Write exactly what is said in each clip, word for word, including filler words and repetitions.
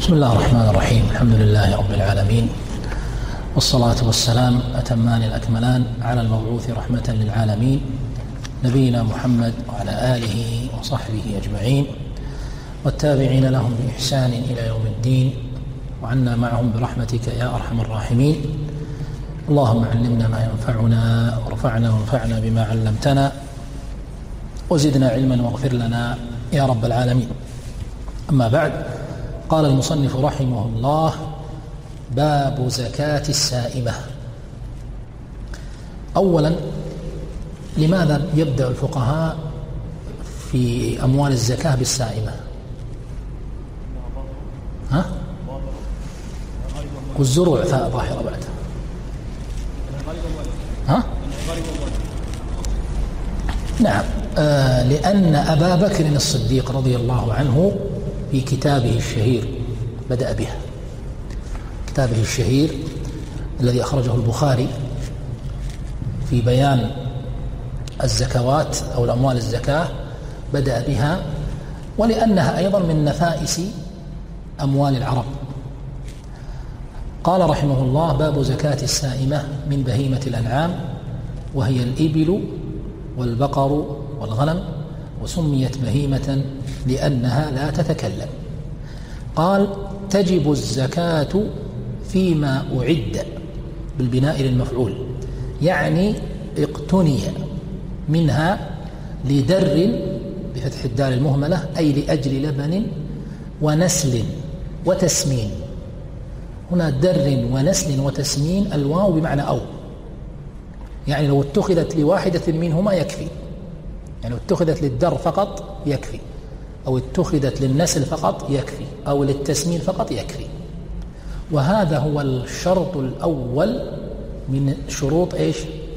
بسم الله الرحمن الرحيم. الحمد لله رب العالمين، والصلاة والسلام أتمان الأكملان على المبعوث رحمة للعالمين نبينا محمد وعلى آله وصحبه أجمعين والتابعين لهم بإحسان إلى يوم الدين، وعنا معهم برحمتك يا أرحم الراحمين. اللهم علمنا ما ينفعنا وارفعنا وانفعنا بما علمتنا وزدنا علما واغفر لنا يا رب العالمين. أما بعد، قال المصنف رحمه الله: باب زكاة السائمة. أولا، لماذا يبدأ الفقهاء في أموال الزكاة بالسائمة؟ ها؟ والزروع فاء ظاهرة بعد. ها؟ نعم، آه لأن أبا بكر الصديق رضي الله عنه في كتابه الشهير بدأ بها. كتابه الشهير الذي أخرجه البخاري في بيان الزكوات أو الأموال الزكاة بدأ بها، ولأنها أيضا من نفائس أموال العرب. قال رحمه الله: باب زكاة السائمة من بهيمة الأنعام، وهي الإبل والبقر والغنم، وسميت بهيمة لأنها لا تتكلم. قال: تجب الزكاة فيما أعد بالبناء للمفعول، يعني اقتني منها لدر بفتح الدال المهملة، أي لأجل لبن ونسل وتسمين. هنا در ونسل وتسمين، الواو بمعنى أو، يعني لو اتخذت لواحدة منهما يكفي، يعني اتخذت للدر فقط يكفي، أو اتخذت للنسل فقط يكفي، أو للتسمين فقط يكفي. وهذا هو الشرط الأول من شروط إيش؟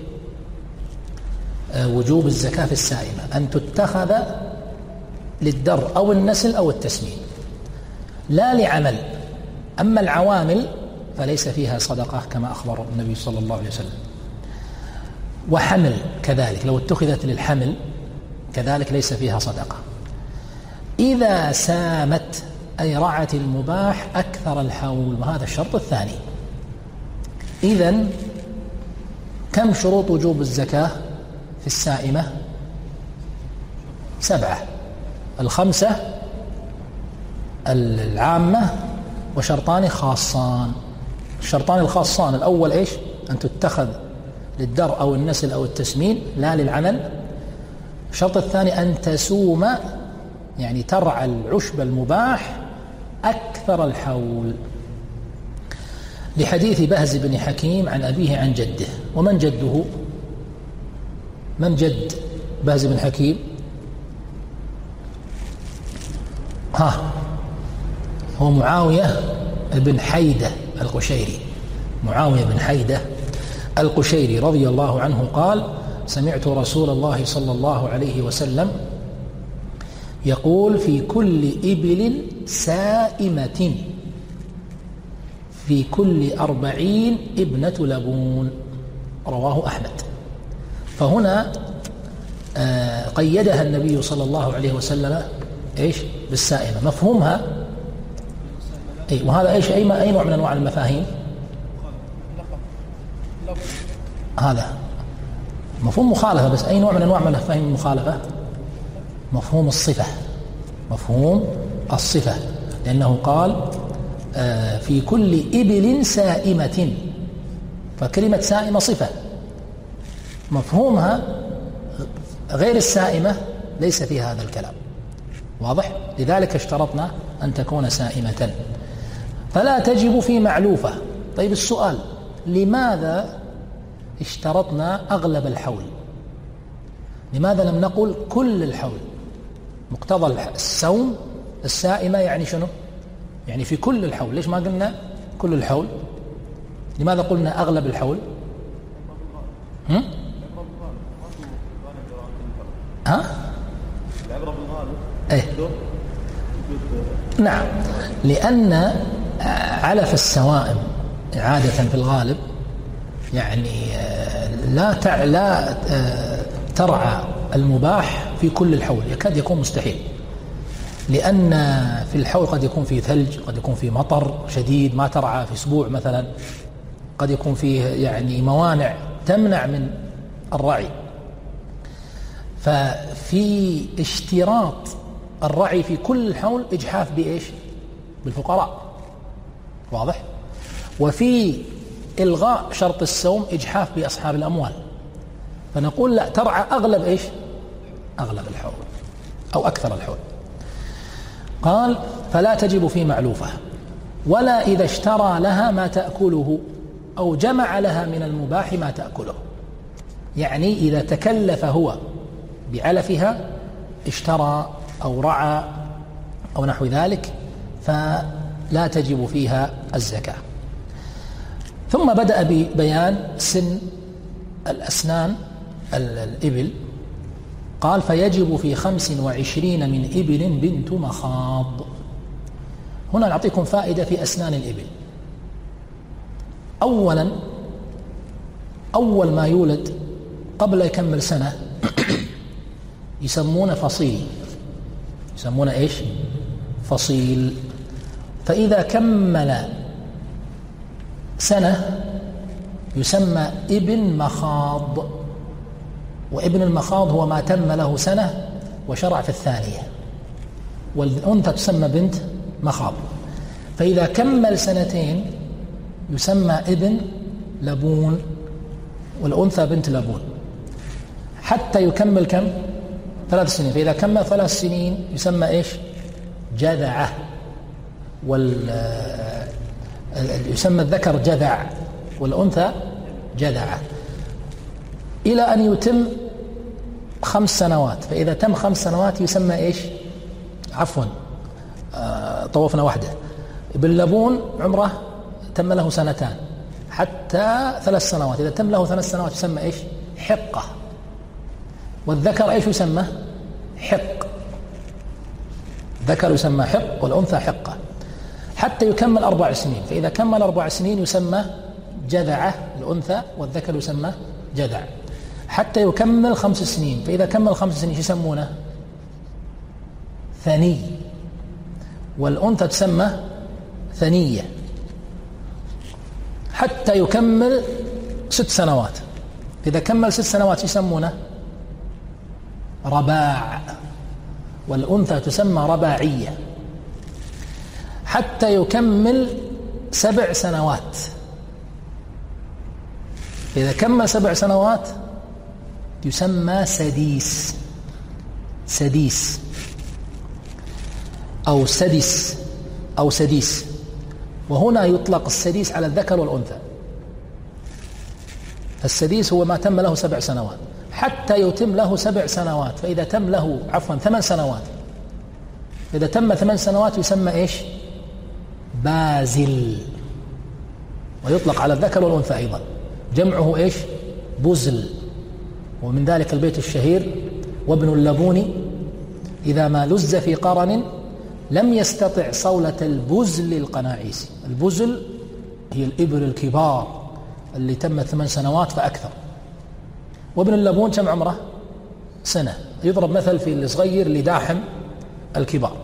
آه وجوب الزكاة في السائمة، أن تتخذ للدر أو النسل أو التسمين، لا لعمل. أما العوامل فليس فيها صدقة كما أخبر النبي صلى الله عليه وسلم. وحمل كذلك، لو اتخذت للحمل كذلك ليس فيها صدقة. إذا سامت أي رعت المباح أكثر الحول، وهذا الشرط الثاني. إذن كم شروط وجوب الزكاة في السائمة؟ سبعة: الخمسة العامة وشرطان خاصان. الشرطان الخاصان: الأول إيش؟ أن تتخذ للدر أو النسل أو التسمين لا للعمل. الشرط الثاني أن تسوم، يعني ترعى العشب المباح أكثر الحول، لحديث بهز بن حكيم عن أبيه عن جده. ومن جده؟ من جد بهز بن حكيم؟ ها هو معاوية بن حيدة القشيري. معاوية بن حيدة القشيري رضي الله عنه قال: سمعت رسول الله صلى الله عليه وسلم يقول: في كل إبل سائمة في كل أربعين ابنة لبون. رواه أحمد. فهنا آه قيدها النبي صلى الله عليه وسلم إيش؟ بالسائمة. مفهومها أي، وهذا إيش؟ أي, أي نوع من أنواع المفاهيم؟ هذا مفهوم مخالفة، بس أي نوع من أنواع من مفاهيم المخالفة؟ مفهوم الصفة. مفهوم الصفة، لأنه قال آه في كل إبل سائمة، فكلمة سائمة صفة، مفهومها غير السائمة ليس في هذا الكلام. واضح؟ لذلك اشترطنا أن تكون سائمة، فلا تجب في معلوفة. طيب السؤال: لماذا اشترطنا أغلب الحول؟ لماذا لم نقل كل الحول؟ مقتضى السوم السائمة يعني شنو؟ يعني في كل الحول. ليش ما قلنا كل الحول؟ لماذا قلنا أغلب الحول؟ هم؟ ها؟ ايه نعم، لأن علف السوائم عادة في الغالب يعني لا تع... لا ترعى المباح في كل الحول، يكاد يكون مستحيل. لأن في الحول قد يكون فيه ثلج، قد يكون فيه مطر شديد ما ترعى في أسبوع مثلا، قد يكون فيه يعني موانع تمنع من الرعي. ففي اشتراط الرعي في كل الحول إجحاف بإيش؟ بالفقراء، واضح؟ وفي إلغاء شرط السوم إجحاف بأصحاب الأموال. فنقول لا، ترعى أغلب إيش؟ أغلب الحول أو أكثر الحول. قال فلا تجب في معلوفة ولا إذا اشترى لها ما تأكله أو جمع لها من المباح ما تأكله. يعني إذا تكلف هو بعلفها، اشترى أو رعى أو نحو ذلك، فلا تجب فيها الزكاة. ثم بدأ ببيان سن الأسنان الإبل. قال فيجب في خمس وعشرين من إبل بنت مخاض. هنا نعطيكم فائدة في أسنان الإبل. أولا، أول ما يولد قبل يكمل سنة يسمونه فصيل، يسمونه إيش؟ فصيل. فإذا كمل سنة يسمى ابن مخاض. وابن المخاض هو ما تم له سنة وشرع في الثانية، والأنثى تسمى بنت مخاض. فإذا كمل سنتين يسمى ابن لبون، والأنثى بنت لبون، حتى يكمل كم؟ ثلاث سنين. فإذا كمل ثلاث سنين يسمى إيش؟ جذعة. وال يسمى الذكر جذع والأنثى جذعة، إلى أن يتم خمس سنوات. فإذا تم خمس سنوات يسمى إيش؟ عفوا آه طوفنا وحده. ابن لبون عمره تم له سنتان حتى ثلاث سنوات. إذا تم له ثلاث سنوات يسمى إيش؟ حقة. والذكر إيش يسمى؟ حق. ذكر يسمى حق والأنثى حقة حتى يكمل أربع سنين. فإذا كمل أربع سنين يسمى جذعة الأنثى، والذكر يسمى جذع، حتى يكمل خمس سنين. فإذا كمل خمس سنين يسمونه ثني، والأنثى تسمى ثنية، حتى يكمل ست سنوات. إذا كمل ست سنوات يسمونه رباع، والأنثى تسمى رباعية، حتى يكمل سبع سنوات. إذا كمل سبع سنوات يسمى سديس، سديس أو سدس أو سديس. وهنا يطلق السديس على الذكر والأنثى. فالسديس هو ما تم له سبع سنوات حتى يتم له سبع سنوات. فإذا تم له عفوا ثمان سنوات، إذا تم ثمان سنوات يسمى إيش؟ بازل. ويطلق على الذكر والأنثى أيضا، جمعه إيش؟ بزل. ومن ذلك البيت الشهير: وابن اللبون إذا ما لز في قرن لم يستطع صولة البزل القناعيس. البزل هي الإبل الكبار اللي تم ثمان سنوات فأكثر. وابن اللبون كم عمره؟ سنة. يضرب مثل في الصغير لداحم الكبار.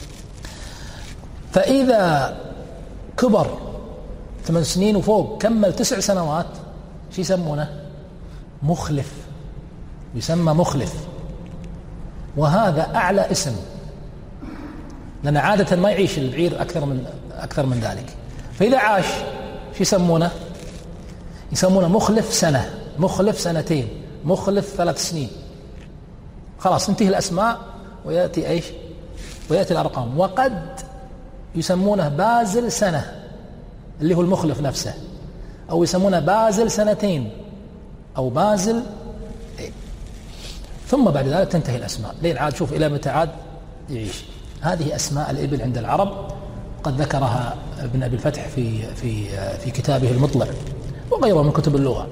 فإذا كبر ثمان سنين وفوق كمل تسع سنوات شو يسمونه؟ مخلف، يسمى مخلف. وهذا أعلى اسم، لأن عادة ما يعيش البعير أكثر من أكثر من ذلك. فإذا عاش شو يسمونه؟ يسمونه مخلف سنة، مخلف سنتين، مخلف ثلاث سنين. خلاص انتهي الأسماء ويأتي إيش؟ ويأتي الأرقام. وقد يسمونه بازل سنة اللي هو المخلف نفسه، أو يسمونه بازل سنتين أو بازل إيه. ثم بعد ذلك تنتهي الأسماء لين عاد شوف إلى متى عاد يعيش. هذه أسماء الإبل عند العرب، قد ذكرها ابن أبي الفتح في في في كتابه المطلع وغيره من كتب اللغة.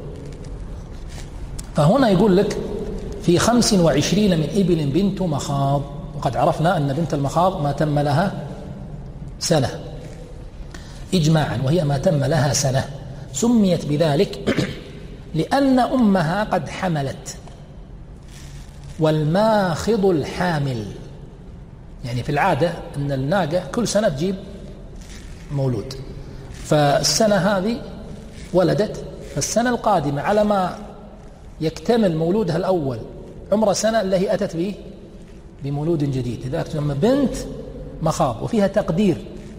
فهنا يقول لك في خمس وعشرين من إبل بنت مخاض. وقد عرفنا أن بنت المخاض ما تم لها سنة إجماعا، وهي ما تم لها سنة. سميت بذلك لأن أمها قد حملت. والماخض الحامل يعني في العادة أن الناقة كل سنة تجيب مولود، فالسنة هذه ولدت، فالسنة القادمة على ما يكتمل مولودها الأول عمر سنة اللي هي أتت به بمولود جديد، لذلك تسمى بنت مخاض. وفيها تقدير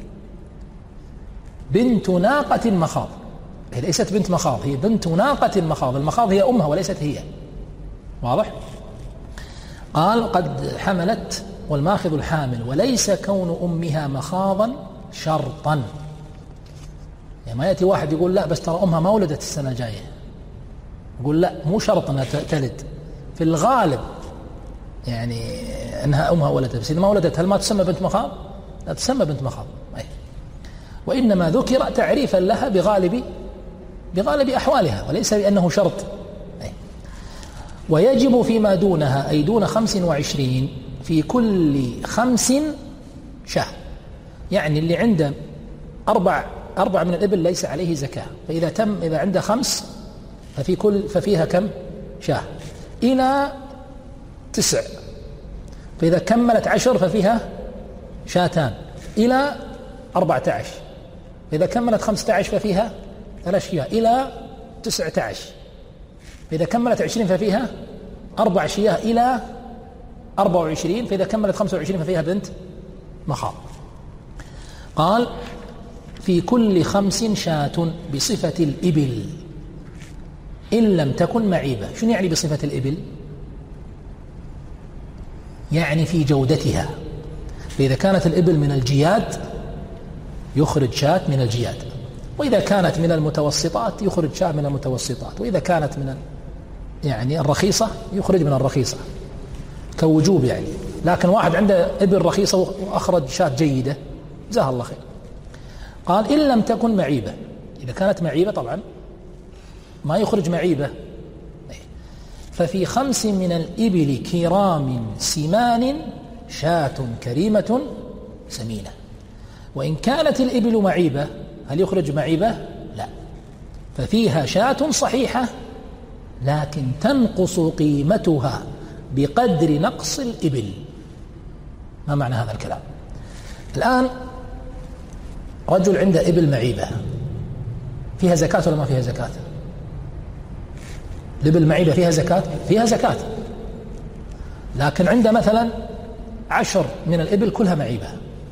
بنت ناقة مخاض، هي ليست بنت مخاض، هي بنت ناقة مخاض، المخاض هي أمها وليست هي. واضح؟ قال قد حملت والماخذ الحامل، وليس كون أمها مخاضا شرطا. يعني ما يأتي واحد يقول لا بس ترى أمها ما ولدت السنة الجاية، يقول لا مو شرط أنها تلد، في الغالب يعني أنها أمها ولدت، بس إذا ما ولدت هل ما تسمى بنت مخاض؟ لا تسمى بنت مخاض. أي. وإنما ذكر تعريفا لها بغالب بغالب أحوالها، وليس بأنه شرط. أي. ويجب فيما دونها أي دون خمس وعشرين في كل خمس شاة، يعني اللي عنده أربع أربع من الإبل ليس عليه زكاة، فإذا تم إذا عنده خمس ففي كل ففيها كم شاة إلى تسع، فإذا كملت عشر ففيها شاتان إلى أربعة عشر، فإذا كملت خمسة عشر ففيها ثلاث شياه إلى تسعة عشر، فإذا كملت عشرين ففيها أربع شياه إلى أربعة وعشرين، فإذا كملت خمسة وعشرين ففيها بنت مخاض. قال في كل خمس شاة بصفة الإبل إن لم تكن معيبة. شنو يعني بصفة الإبل؟ يعني في جودتها، فإذا كانت الإبل من الجياد يخرج شاة من الجياد، وإذا كانت من المتوسطات يخرج شاة من المتوسطات، وإذا كانت من يعني الرخيصة يخرج من الرخيصة كوجوب يعني. لكن واحد عنده إبل رخيصة وأخرج شاة جيدة جزاه الله خير. قال إن لم تكن معيبة، إذا كانت معيبة طبعا ما يخرج معيبة. ففي خمس من الإبل كرام سمان شاة كريمة سمينة. وإن كانت الإبل معيبة هل يخرج معيبة؟ لا، ففيها شاة صحيحة لكن تنقص قيمتها بقدر نقص الإبل. ما معنى هذا الكلام؟ الآن رجل عنده إبل معيبة، فيها زكاة ولا ما فيها زكاة؟ الإبل معيبة فيها زكاة؟ فيها زكاة، لكن عنده مثلا عشر من الإبل كلها معيبة،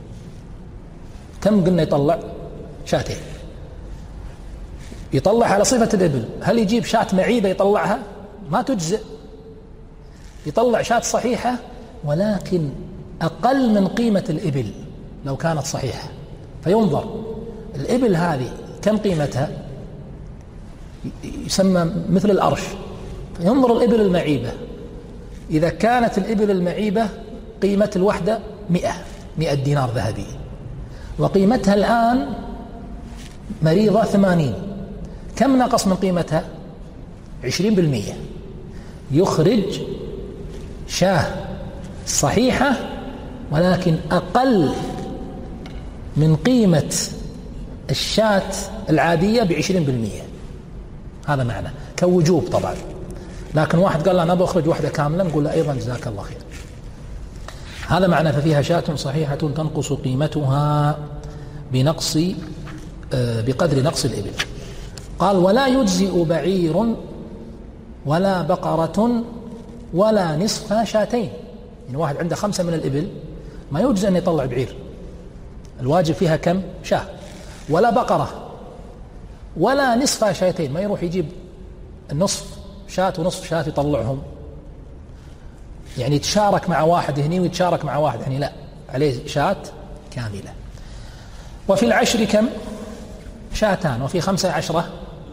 كم قلنا يطلع؟ شاتين. يطلع على صفة الإبل، هل يجيب شاة معيبة يطلعها؟ ما تجزئ. يطلع شاة صحيحة ولكن أقل من قيمة الإبل لو كانت صحيحة، فينظر الإبل هذه كم قيمتها، يسمى مثل الأرش، فينظر الإبل المعيبة، إذا كانت الإبل المعيبة قيمة الوحدة مئة مئة دينار ذهبي، وقيمتها الآن مريضة ثمانين، كم نقص من قيمتها؟ عشرين بالمئة. يخرج شاة صحيحة ولكن أقل من قيمة الشاة العادية بعشرين بالمئة. هذا معنى كوجوب طبعا. لكن واحد قال لا أنا بأخرج واحدة كاملة، نقول له أيضا جزاك الله خير. هذا معنى ففيها شاة صحيحة تنقص قيمتها بنقص بقدر نقص الإبل. قال ولا يجزئ بعير ولا بقرة ولا نصف شاتين. يعني واحد عنده خمسة من الإبل ما يجزئ أن يطلع بعير، الواجب فيها كم؟ شاة. ولا بقرة ولا نصف شاتين، ما يروح يجيب النصف شاة ونصف شاة يطلعهم، يعني يتشارك مع واحد هني ويتشارك مع واحد هني، لا، عليه شاة كاملة. وفي العشر كم؟ شاتان. وفي خمسة عشرة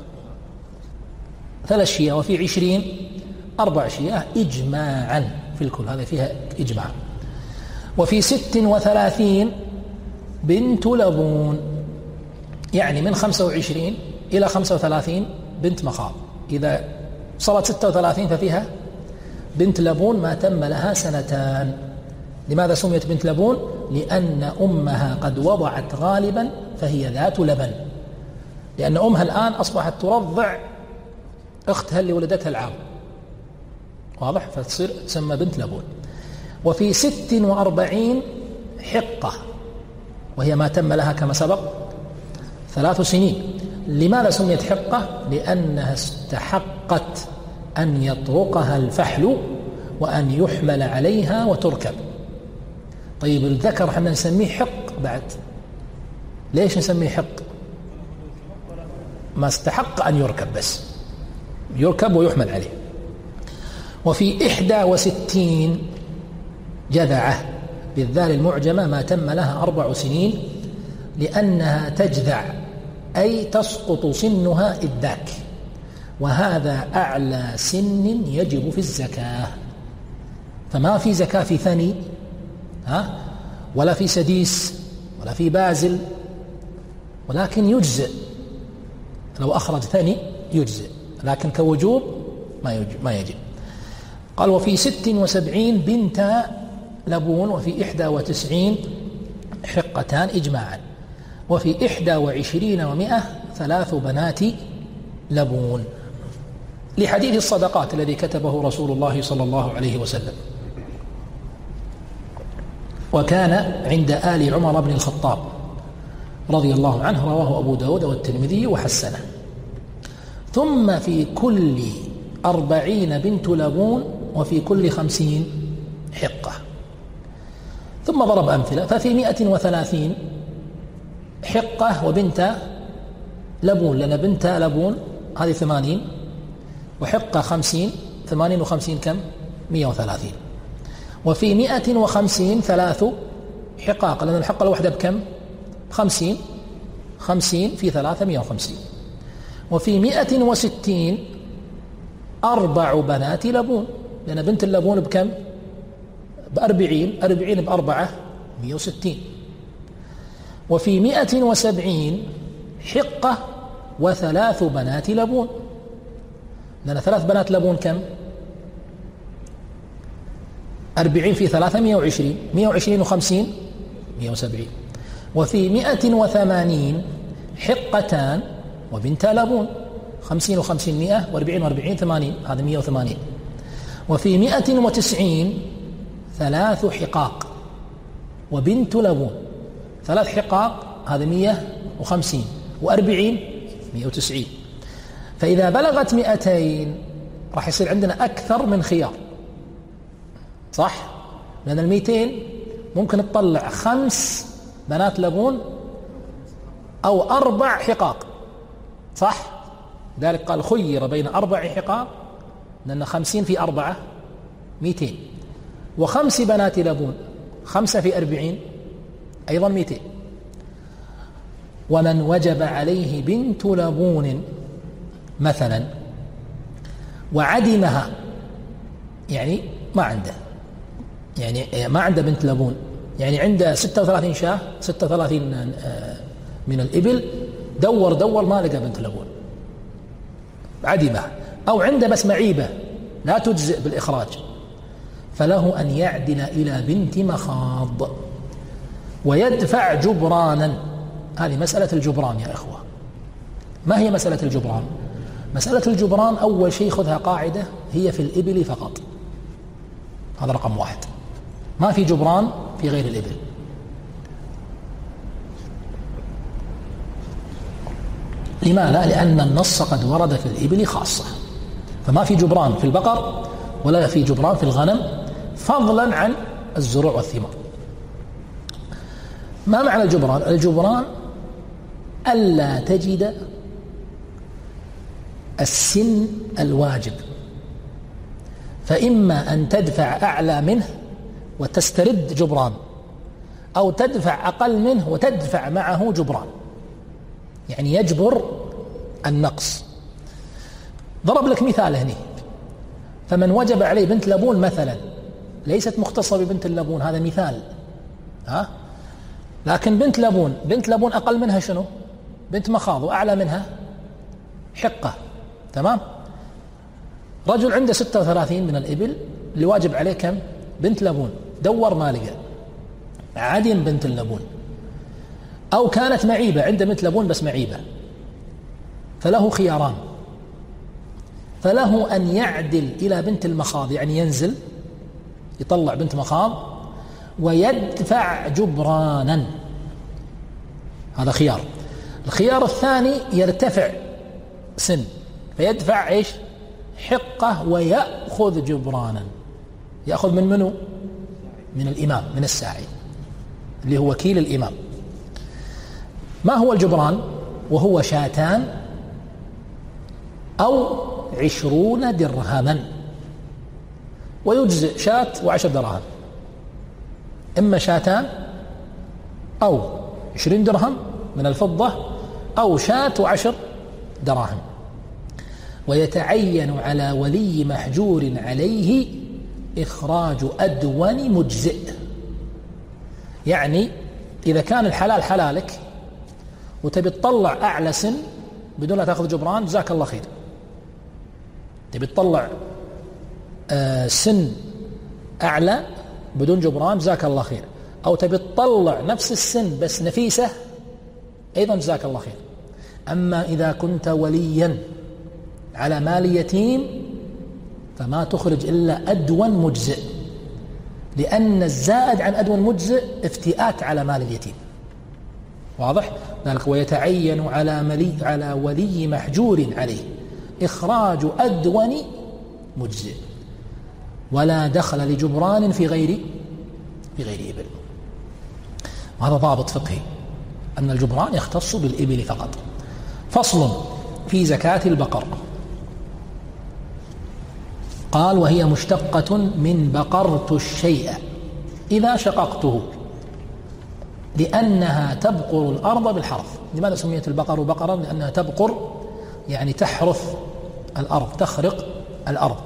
ثلاث شياه. وفي عشرين أربع شياه إجماعا في الكل، هذا فيها إجماع. وفي ست وثلاثين بنت لبون، يعني من خمسة وعشرين إلى خمسة وثلاثين بنت مخاض، إذا صارت ستة وثلاثين ففيها بنت لبون ما تم لها سنتان. لماذا سميت بنت لبون؟ لأن أمها قد وضعت غالبا فهي ذات لبن، لأن أمها الآن أصبحت ترضع أختها اللي ولدتها العام، واضح؟ فتصير تسمى بنت لبون. وفي ست وأربعين حقة، وهي ما تم لها كما سبق ثلاث سنين. لماذا سميت حقة؟ لأنها استحقت أن يطرقها الفحل وأن يحمل عليها وتركب. طيب الذكر حنا نسميه حق بعد، ليش نسميه حق؟ ما استحق أن يركب، بس يركب ويحمل عليه. وفي إحدى وستين جذعة بالذال المعجمة ما تم لها أربع سنين، لأنها تجذع أي تسقط سنها إذ ذاك، وهذا أعلى سن يجب في الزكاة. فما في زكاة في ثني ها ولا في سديس ولا في بازل، ولكن يجزئ لو أخرج ثني يجزئ، لكن كوجوب ما ما يجب. قال وفي ست وسبعين بنت لبون، وفي إحدى وتسعين حقتان إجماعا، وفي إحدى وعشرين ومئة ثلاث بنات لبون، لحديث الصدقات الذي كتبه رسول الله صلى الله عليه وسلم، وكان عند آل عمر بن الخطاب رضي الله عنه، رواه أبو داود والترمذي وحسنه. ثم في كل أربعين بنت لبون، وفي كل خمسين حقة. ثم ضرب أمثلة، ففي مئة وثلاثين حقة وبنت لبون، لأن بنت لبون هذه ثمانين، وحقة خمسين، ثمانين وخمسين كم؟ مئة وثلاثين. وفي مئة وخمسين ثلاث حقاق، لأن الحقة الواحدة بكم؟ خمسين، خمسين في ثلاثة مئة وخمسين. وفي مئة وستين أربع بنات لبون، لأن بنت اللبون بكم؟ بأربعين، أربعين بأربعة مئة وستين. وفي مئة وسبعين حقة وثلاث بنات لبون، لأن ثلاث بنات لبون كم؟ أربعين في ثلاثة مئة وعشرين، مئة وعشرين وخمسين مئة وسبعين. وفي مئة وثمانين حقتان وبنت لبون، خمسين وخمسين مئة، واربعين واربعين ثمانين، هذا مئة وثمانين. وفي مئة وتسعين ثلاث حقاق وبنت لبون، ثلاث حقاق هذا مئة وخمسين، وأربعين مئة وتسعين. فإذا بلغت مئتين راح يصير عندنا أكثر من خيار، صح؟ لأن المئتين ممكن تطلع خمس بنات لبون أو أربع حقاق، صح؟ ذلك قال خير بين أربع حقاق، لأن خمسين في أربعة مئتين، وخمس بنات لبون، خمسة في أربعين أيضا مئتين. ومن وجب عليه بنت لبون مثلا وعدمها، يعني ما عنده، يعني ما عنده بنت لبون، يعني عنده ستة وثلاثين شاة، ستة وثلاثين من الإبل، دور دور ما لقى بنت لبون، عدمها. أو عنده بس معيبة لا تجزئ بالإخراج، فله أن يعدل إلى بنت مخاض ويدفع جبرانا. هذه مسألة الجبران يا إخوة. ما هي مسألة الجبران؟ مسألة الجبران أول شيء خذها قاعدة، هي في الإبل فقط، هذا رقم واحد، ما في جبران في غير الإبل. لماذا؟ لأن النص قد ورد في الإبل خاصة، فما في جبران في البقر ولا في جبران في الغنم، فضلا عن الزروع والثمار. ما معنى الجبران؟ الجبران ألا تجد السن الواجب، فإما أن تدفع أعلى منه وتسترد جبران، أو تدفع أقل منه وتدفع معه جبران، يعني يجبر النقص. ضرب لك مثال هنا، فمن وجب عليه بنت لبون مثلا، ليست مختصة ببنت اللبون، هذا مثال، ها؟ لكن بنت لبون، بنت لبون أقل منها شنو؟ بنت مخاض، وأعلى منها حقة، تمام؟ رجل عنده ستة وثلاثين من الإبل، اللي واجب عليه كم؟ بنت لبون، دور ما لقى، عدم بنت اللبون. أو كانت معيبة، عنده بنت لبون بس معيبة، فله خياران، فله أن يعدل إلى بنت المخاض، يعني ينزل يطلع بنت مخاض، ويدفع جبرانا، هذا خيار. الخيار الثاني يرتفع سن فيدفع إيش؟ حقة ويأخذ جبرانا. يأخذ من منه؟ من الإمام، من الساعي اللي هو وكيل الإمام. ما هو الجبران؟ وهو شاتان أو عشرون درهما، ويجزئ شات وعشر دراهم، إما شاتان أو عشرين درهم من الفضة أو شات وعشر دراهم. ويتعين على ولي محجور عليه إخراج أدون مجزئ، يعني إذا كان الحلال حلالك وتبي تطلع أعلى سن بدون لا تأخذ جبران، جزاك الله خير. تبي تطلع آه سن أعلى بدون جبران، جزاك الله خير. أو تبي تطلع نفس السن بس نفيسة، أيضا جزاك الله خير. أما إذا كنت وليا على مال يتيم فما تخرج إلا أدون مجزئ، لأن الزائد عن أدون مجزئ افتئات على مال اليتيم. واضح؟ ذلك ويتعين على ملي على ولي محجور عليه إخراج أدون مجزئ، ولا دخل لجبران في غير في غير إبل. وهذا ضابط فقهي أن الجبران يختص بالإبل فقط. فصل في زكاة البقر. قال: وهي مشتقة من بقرت الشيء إذا شققته، لأنها تبقر الأرض بالحرث. لماذا سميت البقر بقرا؟ لأنها تبقر، يعني تحرث الأرض، تخرق الأرض.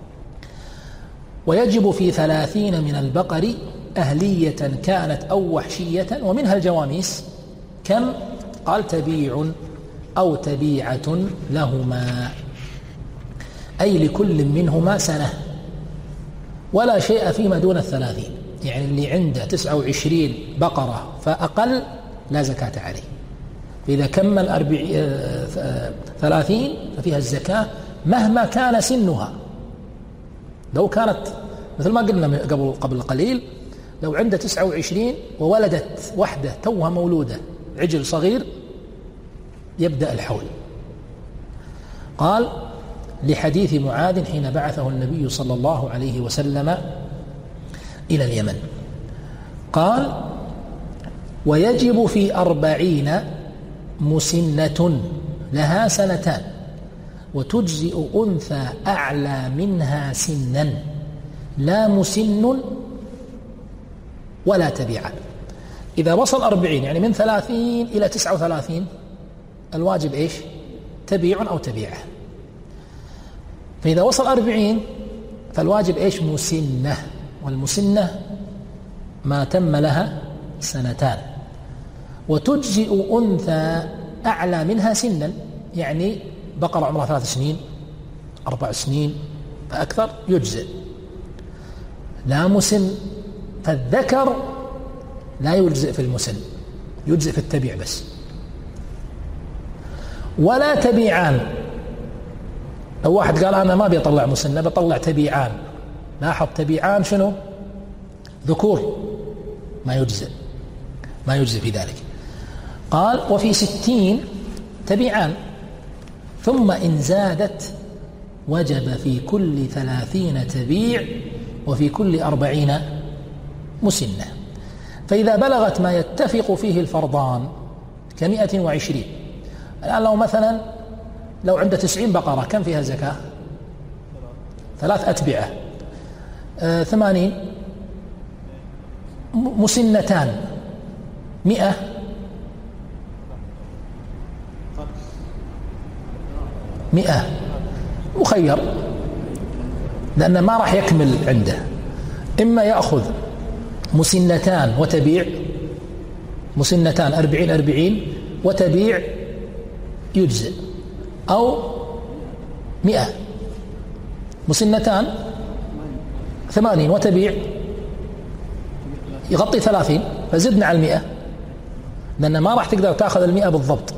ويجب في ثلاثين من البقر أهلية كانت أو وحشية، ومنها الجواميس. كم؟ قال: تبيع أو تبيعة لهما، أي لكل منهما سنة، ولا شيء فيما دون الثلاثين. يعني اللي عنده تسعة وعشرين بقرة فأقل لا زكاة عليه. فإذا كمل ثلاثين ففيها الزكاة مهما كان سنها. لو كانت مثل ما قلنا قبل قبل قليل، لو عنده تسعة وعشرين وولدت وحدة توها مولودة عجل صغير يبدأ الحول. قال: لحديث معاذ حين بعثه النبي صلى الله عليه وسلم إلى اليمن. قال: ويجب في أربعين مسنة لها سنتان، وتجزئ أنثى أعلى منها سنا، لا مسن ولا تبيعا. إذا وصل أربعين يعني من ثلاثين إلى تسعة وثلاثين الواجب إيش؟ تبيع أو تبيعه. فإذا وصل أربعين فالواجب إيش؟ مسنة، والمسنة ما تم لها سنتان. وتجزئ أنثى أعلى منها سنا، يعني بقرة عمرها ثلاث سنين أربع سنين فأكثر يجزئ. لا مسن، فالذكر لا يجزئ في المسن، يجزئ في التبيع بس. ولا تبيعان، لو واحد قال أنا ما بيطلع مسنة بطلع تبيعان، لاحظ تبيعان شنو؟ ذكور، ما يجزئ ما يجزئ في ذلك. قال: وفي ستين تبيعان، ثم إن زادت وجب في كل ثلاثين تبيع وفي كل أربعين مسنة. فإذا بلغت ما يتفق فيه الفرضان كمئة وعشرين، الآن لو مثلا لو عنده تسعين بقرة كم فيها زكاة؟ ثلاث أتبعة، آه ثمانين، مسنتان مئة، مئة، مخير، لأنه ما راح يكمل عنده. إما يأخذ مسنتان وتبيع، مسنتان أربعين أربعين وتبيع يجزئ، أو مئة، مسنتان ثمانين وتبيع يغطي ثلاثين، فزدنا على المئة لأن ما راح تقدر تأخذ المئة بالضبط.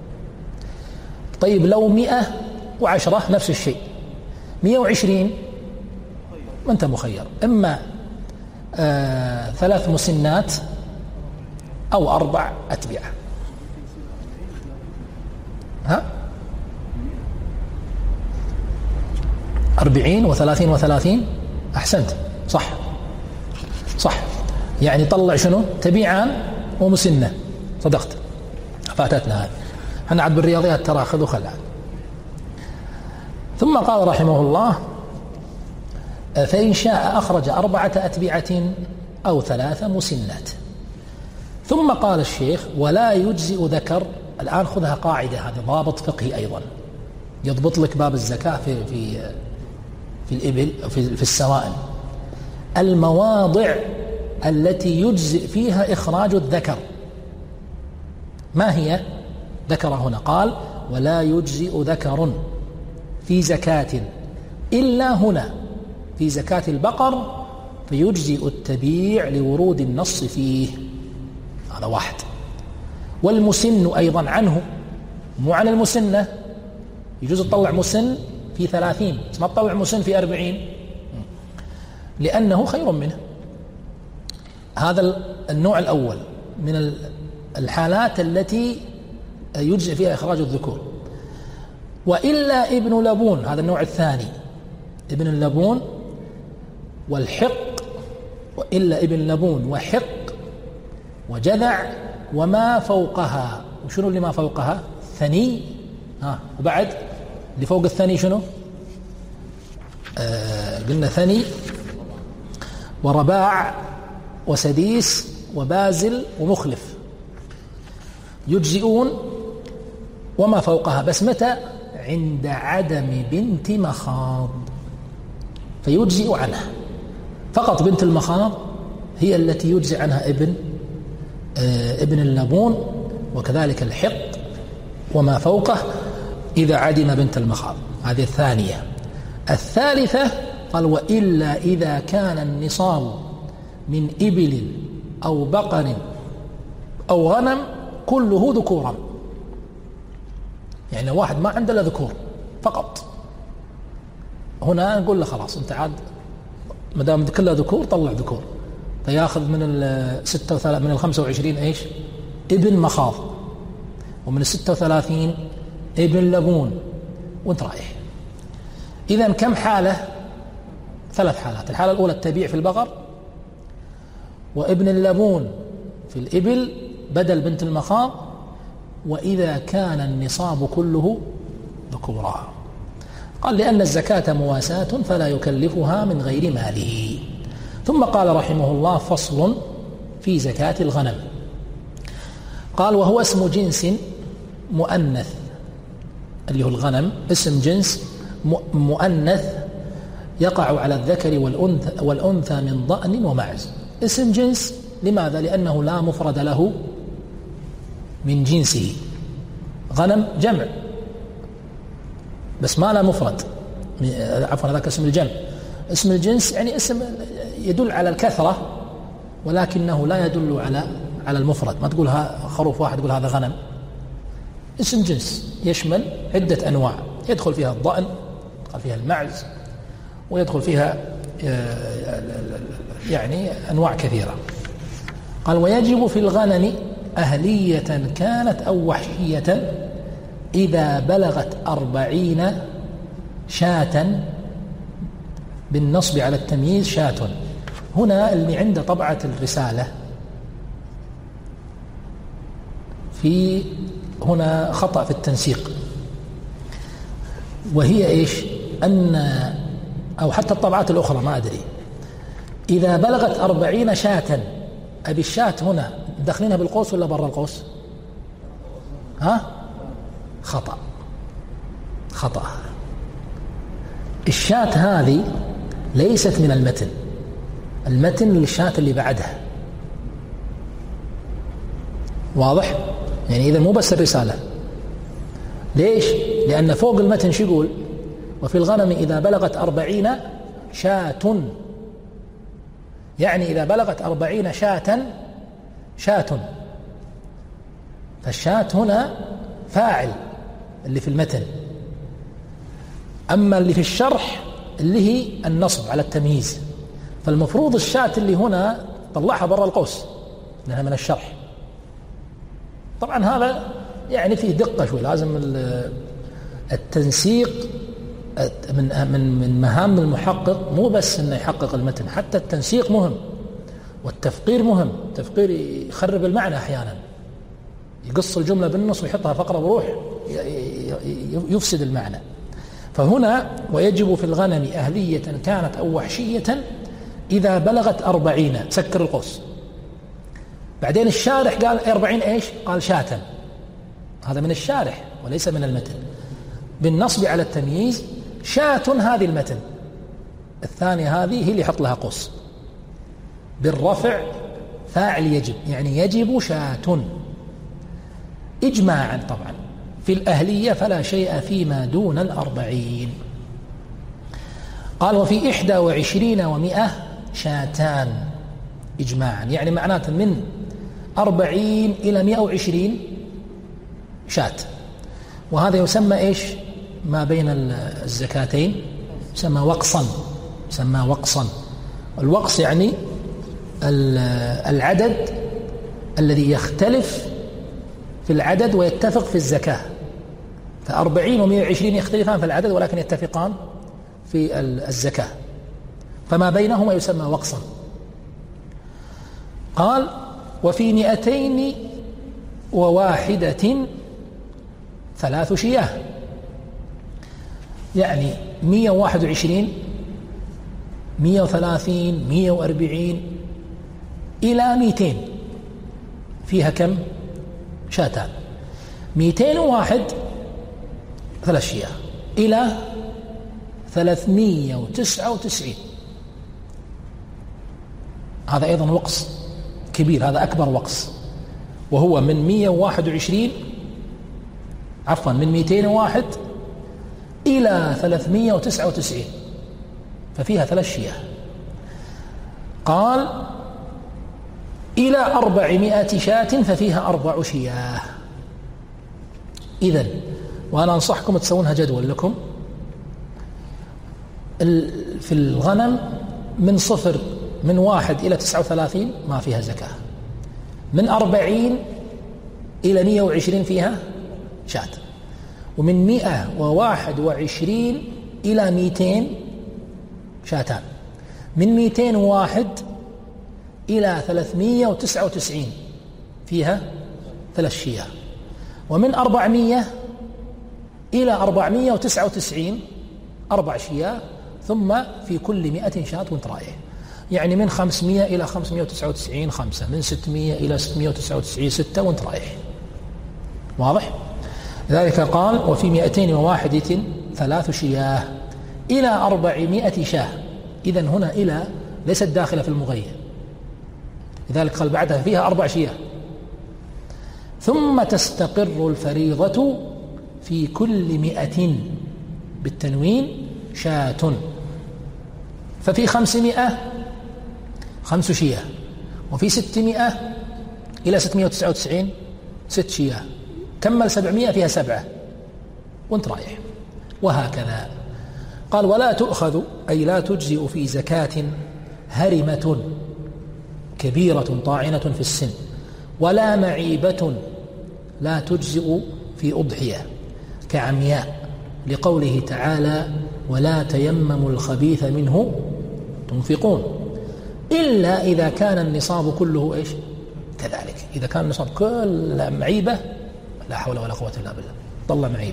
طيب لو مئة وعشرة نفس الشيء، مئة وعشرين أنت مخير، إما آه ثلاث مسنات أو أربع أتبعة. ها أربعين وثلاثين وثلاثين. أحسنت، صح صح، يعني طلع شنو؟ تبيعان ومسنة. صدقت، فاتتنا هذه. احنا عاد بالرياضيات ترى خذوا خلع. ثم قال رحمه الله: فإن شاء أخرج أربعة أتبعة أو ثلاث مسنات. ثم قال الشيخ: ولا يجزئ ذكر. الآن خذها قاعدة، هذا ضابط فقهي أيضا يضبط لك باب الزكاة في في في الإبل في, في السوائل. المواضع التي يجزئ فيها إخراج الذكر ما هي؟ ذكر هنا قال: ولا يجزئ ذكر في زكاة إلا هنا في زكاة البقر فيجزئ التبيع لورود النص فيه. هذا واحد. والمسن أيضا عنه، مو عن المسنة. يجوز تطلع مسن في ثلاثين بس ما تطلع مسن في أربعين لأنه خير منه. هذا النوع الأول من الحالات التي يجزئ فيها إخراج الذكور. وإلا ابن لبون، هذا النوع الثاني، ابن اللبون والحق. وإلا ابن لبون وحق وجذع وما فوقها. وشنو اللي ما فوقها؟ ثني. ها وبعد اللي فوق الثني شنو؟ آه قلنا ثني ورباع وسديس وبازل ومخلف يجزئون وما فوقها، بس متى؟ عند عدم بنت مخاض فيجزئ عنها. فقط بنت المخاض هي التي يجزئ عنها ابن آه ابن اللبون، وكذلك الحق وما فوقه إذا عدم بنت المخاض. هذه الثانية. الثالثة قال: وإلا إذا كان النصاب من إبل أو بقر أو غنم كله ذكورا. يعني واحد ما عنده إلا ذكور فقط، هنا نقول له خلاص أنت عاد ما دام كلها ذكور طلع ذكور، فياخذ من الستة وثلاثين من الخمسة وعشرين إيش؟ ابن مخاض، ومن الستة وثلاثين ابن لبون، وانت رايح. إذن كم حالة؟ ثلاث حالات. الحالة الأولى التبيع في البقر، وابن اللبون في الإبل بدل بنت المخاض، وإذا كان النصاب كله ذكورا. قال: لأن الزكاة مواساة فلا يكلفها من غير ماله. ثم قال رحمه الله: فصل في زكاة الغنم. قال: وهو اسم جنس مؤنث، اللي هو الغنم اسم جنس مؤنث يقع على الذكر والأنثى, والأنثى من ضأن ومعز. اسم جنس لماذا؟ لأنه لا مفرد له من جنسه. غنم جمع بس ما لا مفرد، عفوا هذاك اسم الجمع. اسم الجنس يعني اسم يدل على الكثرة ولكنه لا يدل على على المفرد. ما تقول خروف واحد تقول هذا غنم. اسم جنس يشمل عدة أنواع، يدخل فيها الضأن، يدخل فيها المعز، ويدخل فيها يعني أنواع كثيرة. قال: ويجب في الغنم أهلية كانت أو وحشية إذا بلغت أربعين شاة، بالنصب على التمييز شاة. هنا اللي عنده طبعة الرسالة في هنا خطأ في التنسيق، وهي إيش؟ أن أو حتى الطبعات الأخرى ما أدري، إذا بلغت أربعين شاة. أبي الشاة هنا داخلينها بالقوس ولا برا القوس؟ ها؟ خطأ خطأ. الشاة هذه ليست من المتن، المتن للشاة اللي بعدها. واضح؟ يعني إذا مو بس الرسالة. ليش؟ لأن فوق المتن شو يقول؟ وفي الغنم إذا بلغت أربعين شاة، يعني إذا بلغت أربعين شاة شاة، فالشاة هنا فاعل اللي في المتن. أما اللي في الشرح اللي هي النصب على التمييز. فالمفروض الشاة اللي هنا طلعها برا القوس لأنها من الشرح. طبعا هذا يعني فيه دقة شوي، لازم التنسيق من من من مهام المحقق، مو بس انه يحقق المتن، حتى التنسيق مهم والتفقير مهم. التفقير يخرب المعنى احيانا، يقص الجملة بالنص ويحطها فقرة بروح يفسد المعنى. فهنا ويجب في الغنم أهلية كانت أو وحشية إذا بلغت أربعين، سكر القوس. بعدين الشارح قال أربعين إيش؟ قال شاة، هذا من الشارح وليس من المتن، بالنصب على التمييز. شاة هذه المتن، الثانية هذه هي اللي يحط لها قوس. بالرفع فاعل يجب، يعني يجب شاة إجماعا. طبعا في الأهلية فلا شيء فيما دون الأربعين. قال وفي إحدى وعشرين ومئة شاتان إجماعا، يعني معناته من أربعين إلى مئة وعشرين شات. وهذا يسمى إيش؟ ما بين الزكاتين يسمى وقصا، يسمى وقصا. الوقص يعني العدد الذي يختلف في العدد ويتفق في الزكاة. فأربعين ومئة وعشرين يختلفان في العدد ولكن يتفقان في الزكاة، فما بينهما يسمى وقصا. قال وفي مئتين وواحدة ثلاث شياه، يعني مئة وواحد وعشرين، مئة وثلاثين، مئة وأربعين إلى مئتين فيها كم؟ شاتان. مئتين وواحد ثلاث شياه إلى ثلاثمئة وتسعة وتسعين، هذا أيضا وقص كبير، هذا أكبر وقص، وهو من مئة وواحد وعشرين عفوا من مئتين وواحد إلى ثلاثمئة وتسعة وتسعين، ففيها ثلاث شياه. قال إلى أربعمائة شاة ففيها أربع شياه. إذن وأنا أنصحكم تسوونها جدول لكم في الغنم، من صفر من واحد إلى تسعة وثلاثين ما فيها زكاة، من أربعين إلى مئة وعشرين فيها شاة، ومن مئة وواحد وعشرين إلى مئتين شاتان، من مئتين وواحد إلى ثلاثمئة وتسعة وتسعين فيها ثلاث شياه، ومن أربعمئة إلى أربعمئة وتسعة وتسعين أربع شياه، ثم في كل مئة شاة وانت رايح. يعني من خمسمئة إلى خمسمئة وتسعة وتسعين خمسة، من ستمئة إلى ستمئة وتسعة وتسعين ستة وانت رايح. واضح؟ لذلك قال وفي مئتين وواحدة ثلاث شياه إلى أربعمائة شاه. إذن هنا إلى ليست داخلة في المغير، لذلك قال بعدها فيها أربع شياه. ثم تستقر الفريضة في كل مئة بالتنوين شاة، ففي خمسمائة خمس شياه، وفي ستمائة إلى ستمائة وتسعة وتسعين ست شياه، كمل سبعمائة فيها سبعة وانت رايح، وهكذا. قال ولا تؤخذ أي لا تجزئ في زكاة هرمة كبيرة طاعنة في السن، ولا معيبة لا تجزئ في أضحية كعمياء، لقوله تعالى ولا تيمموا الخبيث منه تنفقون، إلا إذا كان النصاب كله إيش؟ كذلك إذا كان النصاب كل معيبة لا حول ولا قوة إلا بالله طلع معيبة،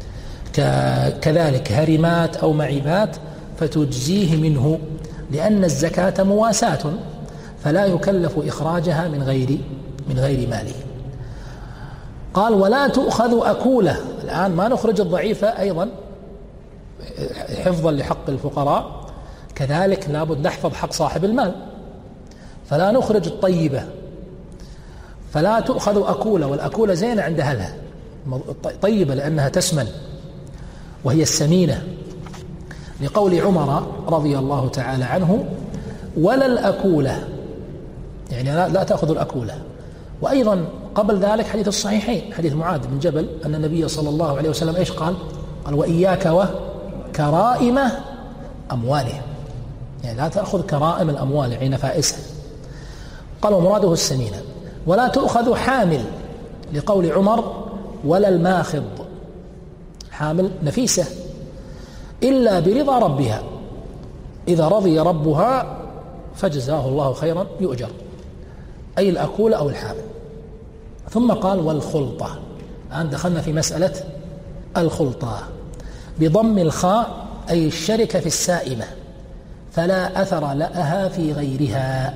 كذلك هرمات أو معيبات فتجزيه منه، لأن الزكاة مواساة فلا يكلف إخراجها من غير من غير ماله. قال ولا تؤخذ أكولة، الآن ما نخرج الضعيفة أيضا حفظا لحق الفقراء، كذلك لابد نحفظ حق صاحب المال، فلا نخرج الطيبة، فلا تؤخذ أكولة، والأكولة زينة عند أهلها طيبة لأنها تسمن وهي السمينة، لقول عمر رضي الله تعالى عنه ولا الأكولة، يعني لا, لا تأخذ الأكولة. وأيضا قبل ذلك حديث الصحيحين حديث معاذ بن جبل أن النبي صلى الله عليه وسلم إيش قال؟ قال وإياك وكرائم أموالهم، يعني لا تأخذ كرائم الأموال يعني نفائسها. قال ومراده السمينة. ولا تؤخذ حامل لقول عمر ولا الماخض، حامل نفيسة، إلا برضا ربها، إذا رضي ربها فجزاه الله خيرا يؤجر، أي الأكول أو الحامل. ثم قال والخلطة. الآن دخلنا في مسألة الخلطة بضم الخاء، أي الشركة في السائمة، فلا أثر لها في غيرها.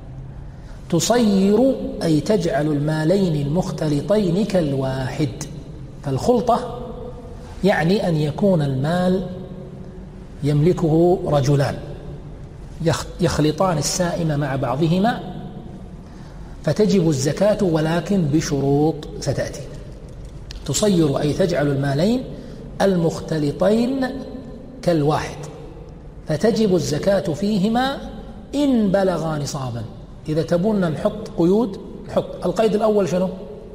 تصير أي تجعل المالين المختلطين كالواحد. فالخلطة يعني أن يكون المال يملكه رجلان يخلطان السائمة مع بعضهما، فتجب الزكاة ولكن بشروط ستأتي. تصير أي تجعل المالين المختلطين كالواحد، فتجب الزكاة فيهما إن بلغا نصابا. إذا تبون نحط قيود نحط. القيد الأول شنو؟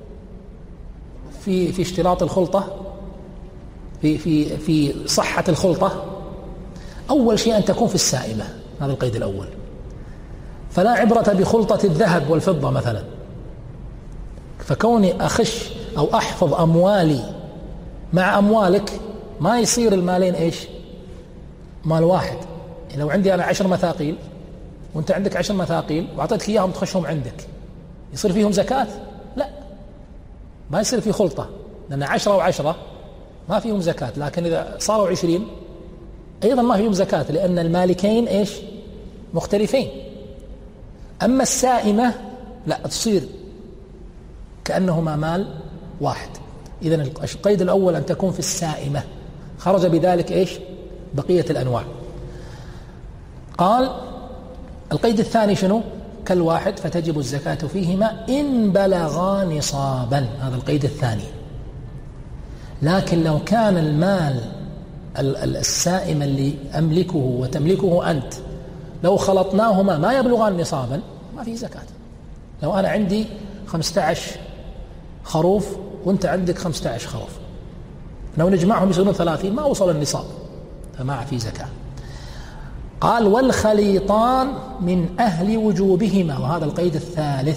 في في اشتراط الخلطة، في في في صحة الخلطة، أول شيء أن تكون في السائمة، هذا القيد الأول. فلا عبرة بخلطة الذهب والفضة مثلا، فكوني أخش أو أحفظ أموالي مع أموالك ما يصير المالين إيش؟ مال واحد. لو عندي أنا عشر مثاقيل وأنت عندك عشر مثاقيل وأعطيتك إياهم تخشهم عندك، يصير فيهم زكاة؟ لا، ما يصير في خلطة، لأن عشرة وعشرة ما فيهم زكاة. لكن إذا صاروا عشرين أيضا ما فيهم زكاة، لأن المالكين إيش؟ مختلفين. أما السائمة لا، تصير كأنهما مال واحد. إذن القيد الأول أن تكون في السائمة، خرج بذلك إيش؟ بقية الأنواع. قال القيد الثاني شنو؟ كالواحد، فتجب الزكاة فيهما إن بلغا نصابا، هذا القيد الثاني. لكن لو كان المال السائم اللي أملكه وتملكه أنت لو خلطناهما ما يبلغان نصابا ما في زكاة. لو أنا عندي خمسة عشر خروف وأنت عندك خمسة عشر خروف، لو نجمعهم يصيرون ثلاثين ما وصل النصاب، فما في زكاة. قال والخليطان من أهل وجوبهما، وهذا القيد الثالث.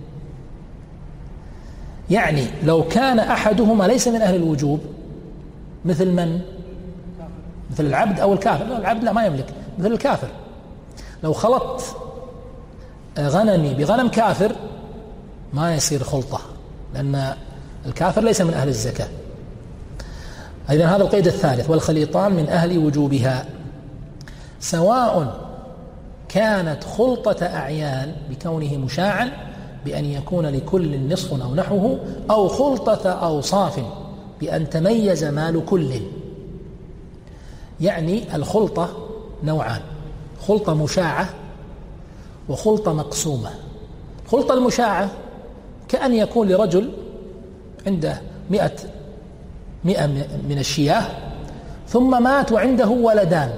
يعني لو كان أحدهما ليس من أهل الوجوب، مثل من؟ مثل العبد أو الكافر. لا، العبد لا ما يملك، مثل الكافر. لو خلطت غنمي بغنم كافر ما يصير خلطة، لأن الكافر ليس من أهل الزكاة. إذن هذا القيد الثالث. والخليطان من أهل وجوبها، سواء كانت خلطة أعيان بكونه مشاعا بأن يكون لكل نصف أو نحوه، أو خلطة أوصاف بأن تميز مال كل. يعني الخلطة نوعان: خلطة مشاعة وخلطة مقسومة. خلطة المشاعة كأن يكون لرجل عنده مئة مئة من الشياه، ثم مات وعنده ولدان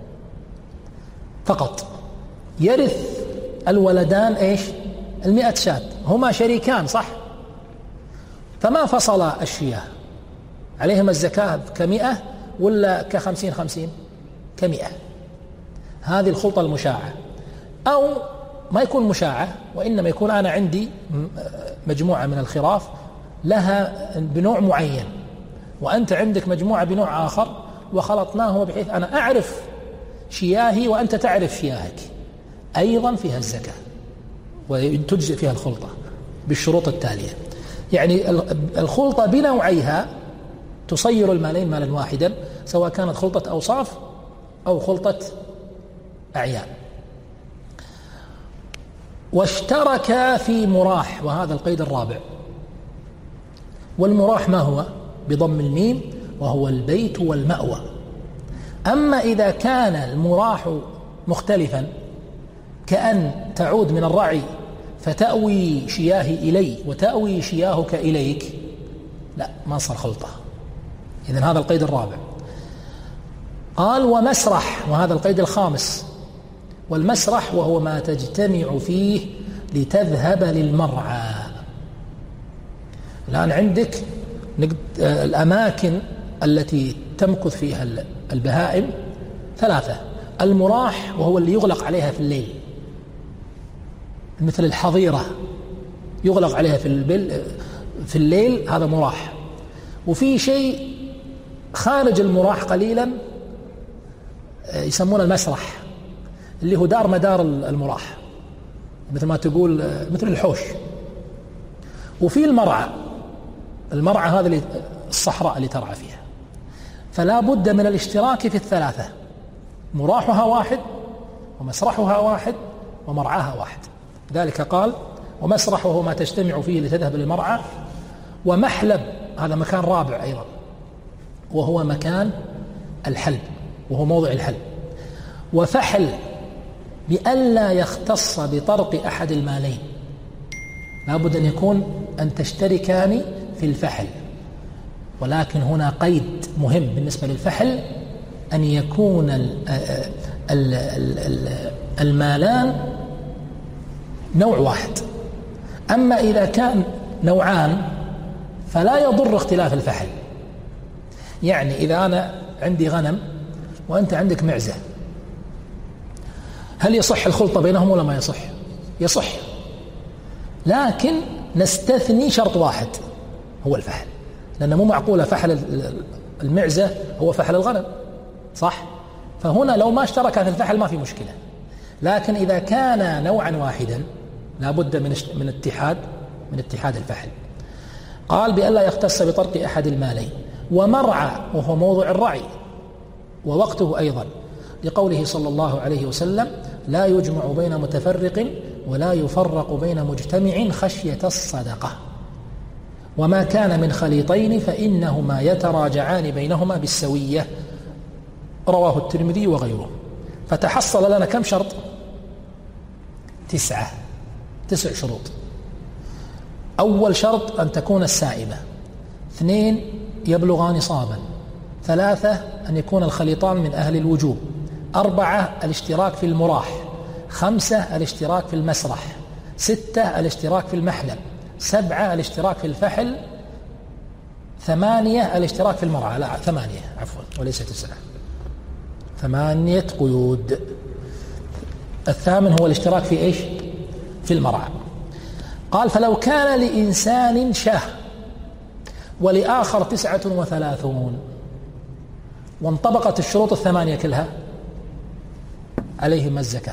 فقط، يرث الولدان إيش؟ المئة شاة، هما شريكان صح؟ فما فصل الشياه، عليهم الزكاة كمئة ولا كخمسين خمسين؟ كمئة. هذه الخلطة المشاعة. أو ما يكون مشاعة، وإنما يكون أنا عندي مجموعة من الخراف لها بنوع معين، وأنت عندك مجموعة بنوع آخر، وخلطناه بحيث أنا أعرف شياهي وأنت تعرف شياهك، أيضا فيها الزكاة وتجزئ فيها الخلطة بالشروط التالية. يعني الخلطة بنوعيها تصير المالين مالا واحدا، سواء كانت خلطة أوصاف أو خلطة أعيان. واشترك في مراح، وهذا القيد الرابع. والمراح ما هو؟ بضم الميم، وهو البيت والمأوى. أما إذا كان المراح مختلفا، كأن تعود من الرعي فتأوي شياهي إلي وتأوي شياهك إليك، لا، ما صار خلطة. إذن هذا القيد الرابع. قال ومسرح، وهذا القيد الخامس. والمسرح وهو ما تجتمع فيه لتذهب للمرعى. الآن عندك الأماكن التي تمكث فيها البهائم ثلاثة: المراح وهو اللي يغلق عليها في الليل، مثل الحظيرة يغلق عليها في في الليل، هذا مراح. وفي شيء خارج المراح قليلا يسمونه المسرح، اللي هو دار مدار المراح، مثل ما تقول مثل الحوش. وفي المرعى، المرعى هذا اللي الصحراء اللي ترعى فيها، فلا بد من الاشتراك في الثلاثة، مراحها واحد ومسرحها واحد ومرعاها واحد. ذلك قال ومسرحه ما تجتمع فيه لتذهب للمرعى، ومحلب هذا مكان رابع أيضا، وهو مكان الحلب، وهو موضع الحلب. وفحل بألا يختص بطرق أحد المالين، لا بد أن يكون أن تشتركان في الفحل، ولكن هنا قيد مهم بالنسبة للفحل، أن يكون المالان نوع واحد. أما إذا كان نوعان فلا يضر اختلاف الفحل. يعني إذا أنا عندي غنم وأنت عندك معزة، هل يصح الخلطة بينهم ولا ما يصح؟ يصح، لكن نستثني شرط واحد هو الفحل، لأنه مو معقولة فحل المعزة هو فحل الغنم، صح؟ فهنا لو ما اشترك في الفحل ما في مشكلة، لكن إذا كان نوعا واحدا لا بد من من اتحاد من اتحاد الفحل. قال بألا يختص بطرق أحد المالين. ومرعى وهو موضع الرعي ووقته أيضا، لقوله صلى الله عليه وسلم لا يجمع بين متفرق ولا يفرق بين مجتمع خشية الصدقة. وما كان من خليطين فإنهما يتراجعان بينهما بالسوية، رواه الترمذي وغيره. فتحصل لنا كم شرط؟ تسعة تسع شروط. أول شرط أن تكون السائمة، اثنين يبلغ نصابا، ثلاثة أن يكون الخليطان من أهل الوجوب، أربعة الاشتراك في المراح، خمسة الاشتراك في المسرح، ستة الاشتراك في المحلب، سبعة الاشتراك في الفحل، ثمانية الاشتراك في المرعى. لا ثمانية عفوا وليس تسعة، ثمانية قيود. الثامن هو الاشتراك في إيش؟ في المرعى. قال فلو كان لإنسان شاه ولآخر تسعة وثلاثون وانطبقت الشروط الثمانية كلها عليهما الزكاة،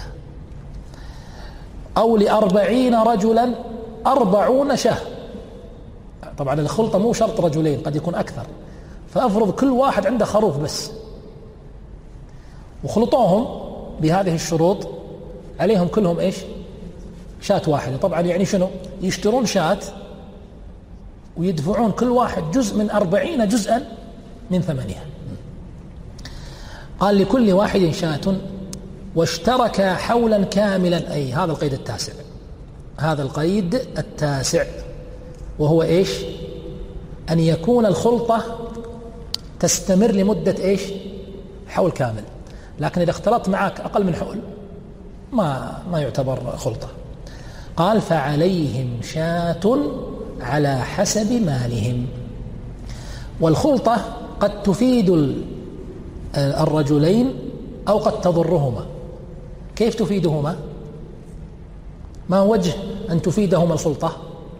أو لأربعين رجلا أربعون شاه، طبعا الخلطة مو شرط رجلين، قد يكون أكثر، فأفرض كل واحد عنده خروف بس وخلطوهم بهذه الشروط، عليهم كلهم إيش؟ شاة واحدة. طبعا يعني شنو؟ يشترون شاة ويدفعون كل واحد جزء من أربعين جزءا من ثمانية. قال لكل واحد شاة واشترك حولا كاملا، أي هذا القيد التاسع، هذا القيد التاسع وهو إيش؟ أن يكون الخلطة تستمر لمدة إيش؟ حول كامل. لكن إذا اختلط معك أقل من حول ما ما يعتبر خلطة. قال فعليهم شاة على حسب مالهم. والخلطة قد تفيد الرجلين أو قد تضرهما. كيف تفيدهما؟ ما وجه أن تفيدهما الخلطة؟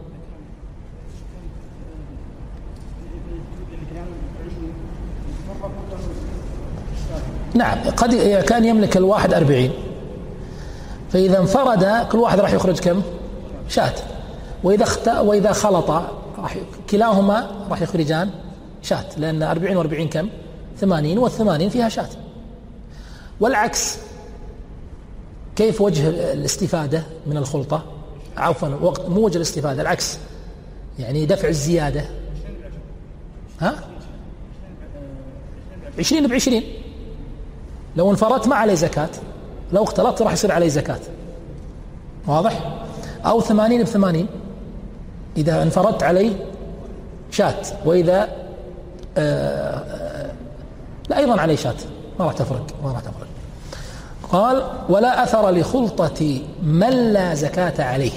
نعم، قد كان يملك الواحد أربعين، فإذا انفرد كل واحد راح يخرج كم؟ شاة. وإذا اخت... وإذا خلط راح كلاهما راح يخرجان شاة، لأن أربعين وأربعين كم؟ ثمانين، والثمانين فيها شاة. والعكس، كيف وجه الاستفادة من الخلطة؟ عفوا وقت مو وجه الاستفادة، العكس، يعني دفع الزيادة. ها؟ عشرين بعشرين، لو انفردت ما عليه زكاة، لو اختلطت راح يصير عليه زكاة، واضح؟ أو ثمانين بثمانين، إذا انفردت عليه شاة، وإذا آآ آآ لا أيضا عليه شاة، ما راح تفرق ما راح تفرق. قال ولا أثر لخلطة من لا زكاة عليه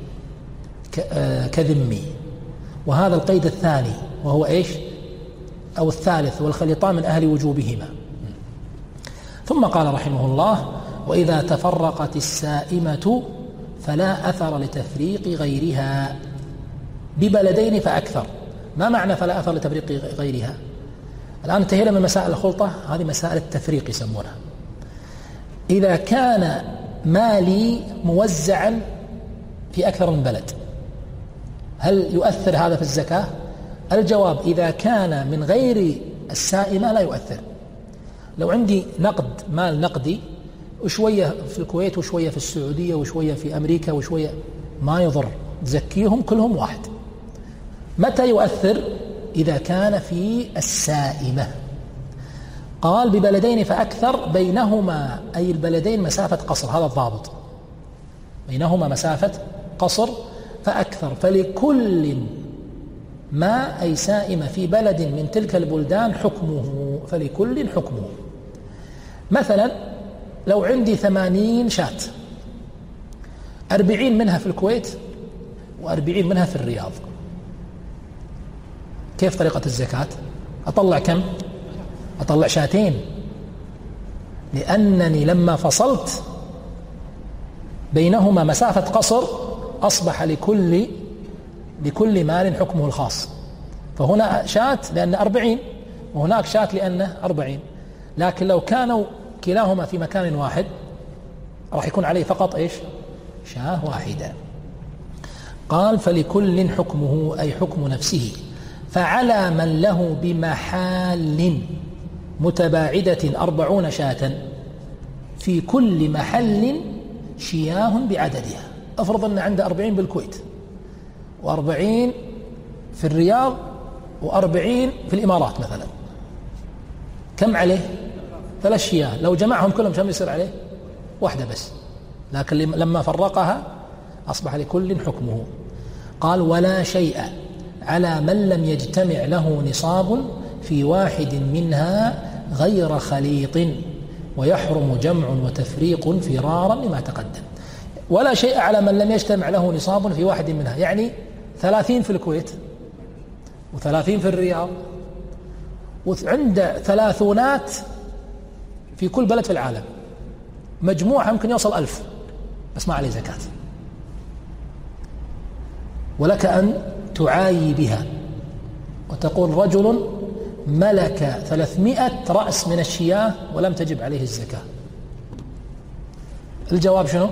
كذمي. وهذا القيد الثاني وهو إيش؟ أو الثالث، والخليطان من أهل وجوبهما. ثم قال رحمه الله: وإذا تفرقت السائمة فلا أثر لتفريق غيرها ببلدين فأكثر. ما معنى فلا أثر لتفريق غيرها؟ الآن انتهينا من مسائل الخلطة، هذه مسائل التفريق يسمونها. إذا كان مالي موزعا في أكثر من بلد، هل يؤثر هذا في الزكاة؟ الجواب: إذا كان من غير السائمة لا يؤثر. لو عندي نقد، مال نقدي، وشوية في الكويت وشوية في السعودية وشوية في أمريكا وشوية، ما يضر، تزكيهم كلهم واحد. متى يؤثر؟ إذا كان في السائمة. قال: ببلدين فأكثر، بينهما أي البلدين مسافة قصر، هذا الضابط، بينهما مسافة قصر فأكثر، فلكل ما أي سائمة في بلد من تلك البلدان حكمه، فلكل حكمه. مثلا لو عندي ثمانين شاة، أربعين منها في الكويت وأربعين منها في الرياض، كيف طريقة الزكاة؟ أطلع كم؟ أطلع شاتين، لأنني لما فصلت بينهما مسافة قصر أصبح لكل لكل مال حكمه الخاص. فهنا شات لأن أربعين، وهناك شات لأنه أربعين. لكن لو كانوا كلاهما في مكان واحد راح يكون عليه فقط إيش؟ شاة واحدة. قال: فلكل حكمه أي حكم نفسه. فعلى من له بمحال متباعدة أربعون شاة في كل محل شياه بعددها. أفرض أن عنده أربعين بالكويت وأربعين في الرياض وأربعين في الإمارات مثلا، كم عليه؟ ثلاث شياه. لو جمعهم كلهم كم يصير عليه؟ واحدة بس. لكن لما فرقها أصبح لكل حكمه. قال: ولا شيء على من لم يجتمع له نصاب في واحد منها غير خليط، ويحرم جمع وتفريق فرارا لما تقدم. ولا شيء على من لم يجتمع له نصاب في واحد منها، يعني ثلاثين في الكويت وثلاثين في الرياض، وعند ثلاثونات في كل بلد في العالم، مجموعها يمكن يوصل ألف، بس ما عليه زكاة. ولك أن تعايي بها وتقول: رجل ملك ثلاثمائة رأس من الشياه ولم تجب عليه الزكاة. الجواب شنو؟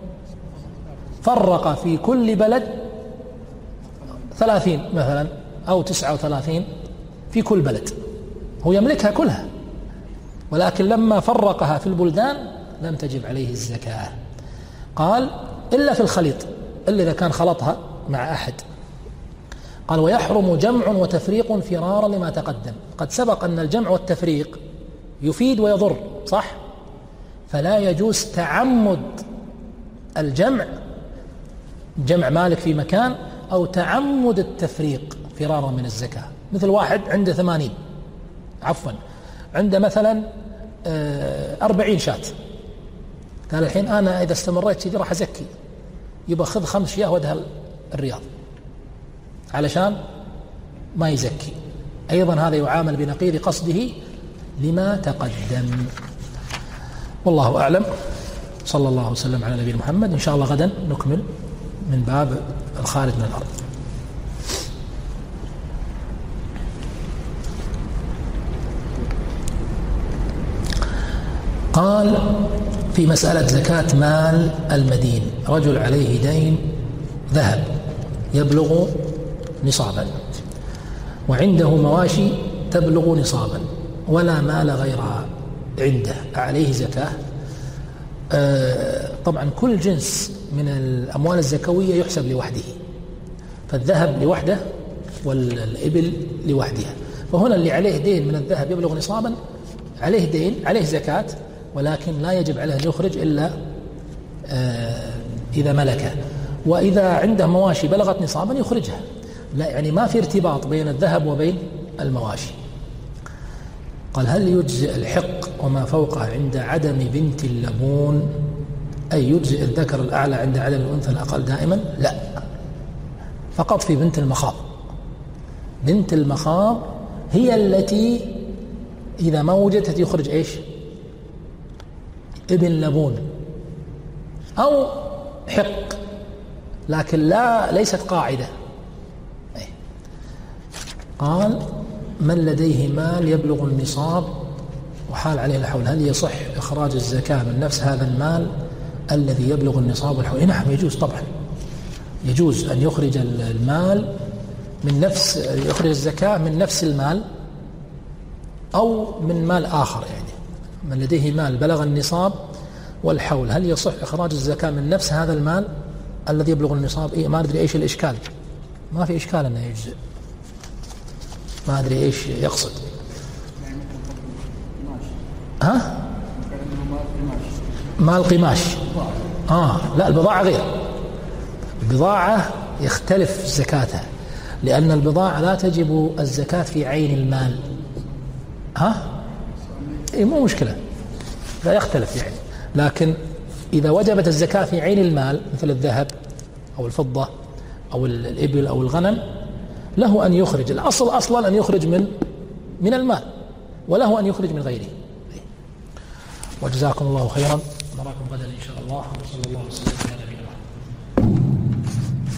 فرق في كل بلد ثلاثين مثلا أو تسعة وثلاثين في كل بلد، هو يملكها كلها، ولكن لما فرقها في البلدان لم تجب عليه الزكاة. قال: إلا في الخليط، إلا إذا كان خلطها مع أحد. قال: ويحرم جمع وتفريق فرارا لما تقدم. قد سبق أن الجمع والتفريق يفيد ويضر، صح؟ فلا يجوز تعمد الجمع، جمع مالك في مكان، أو تعمد التفريق فرارا من الزكاة. مثل واحد عنده ثمانين، عفوا عنده مثلا أربعين شات، قال: الحين أنا إذا استمريت كذي راح أزكي، يبقى خذ خمس شياه ودها الرياض علشان ما يزكي. أيضا هذا يعامل بنقيض قصده لما تقدم. والله أعلم. صلى الله وسلم على نبينا محمد. إن شاء الله غدا نكمل من باب الخارج من الأرض. قال: في مسألة زكاة مال المدين، رجل عليه دين ذهب يبلغ نصابا، وعنده مواشي تبلغ نصابا، ولا مال غيرها عنده، عليه زكاة؟ آه طبعا كل جنس من الأموال الزكوية يحسب لوحده، فالذهب لوحده والإبل لوحدها. فهنا اللي عليه دين من الذهب يبلغ نصابا عليه دين، عليه زكاة، ولكن لا يجب عليه أن يخرج إلا آه إذا ملكه. وإذا عنده مواشي بلغت نصابا يخرجها، لا يعني ما في ارتباط بين الذهب وبين المواشي. قال: هل يجزئ الحق وما فوقه عند عدم بنت اللبون؟ أي يجزئ الذكر الأعلى عند عدم الأنثى الأقل دائما؟ لا، فقط في بنت المخاض. بنت المخاض هي التي إذا ما وجدت يخرج إيش؟ ابن لبون أو حق، لكن لا ليست قاعدة. قال من لديه مال يبلغ النصاب وحال عليه الحول هل يصح إخراج الزكاة من نفس هذا المال الذي يبلغ النصاب والحول؟ نعم يجوز طبعا، يجوز أن يخرج المال من نفس يخرج الزكاة من نفس المال أو من مال آخر. يعني من لديه مال بلغ النصاب والحول هل يصح إخراج الزكاة من نفس هذا المال الذي يبلغ النصاب؟ إيه ما أدري إيش الإشكال، ما في إشكال أنه يجزئ، ما أدري إيش يقصد. ها؟ مال قماش. آه لا البضاعة غير، البضاعة يختلف زكاتها، لأن البضاعة لا تجب الزكاة في عين المال. ها؟ إيه مو مشكلة، لا يختلف يعني. لكن إذا وجبت الزكاة في عين المال مثل الذهب أو الفضة أو الإبل أو الغنم له أن يخرج، الأصل أصلا أن يخرج من من المال، وله أن يخرج من غيره. وجزاكم الله خيرا، نراكم غدا إن شاء الله، وصلى الله وسلم على نبينا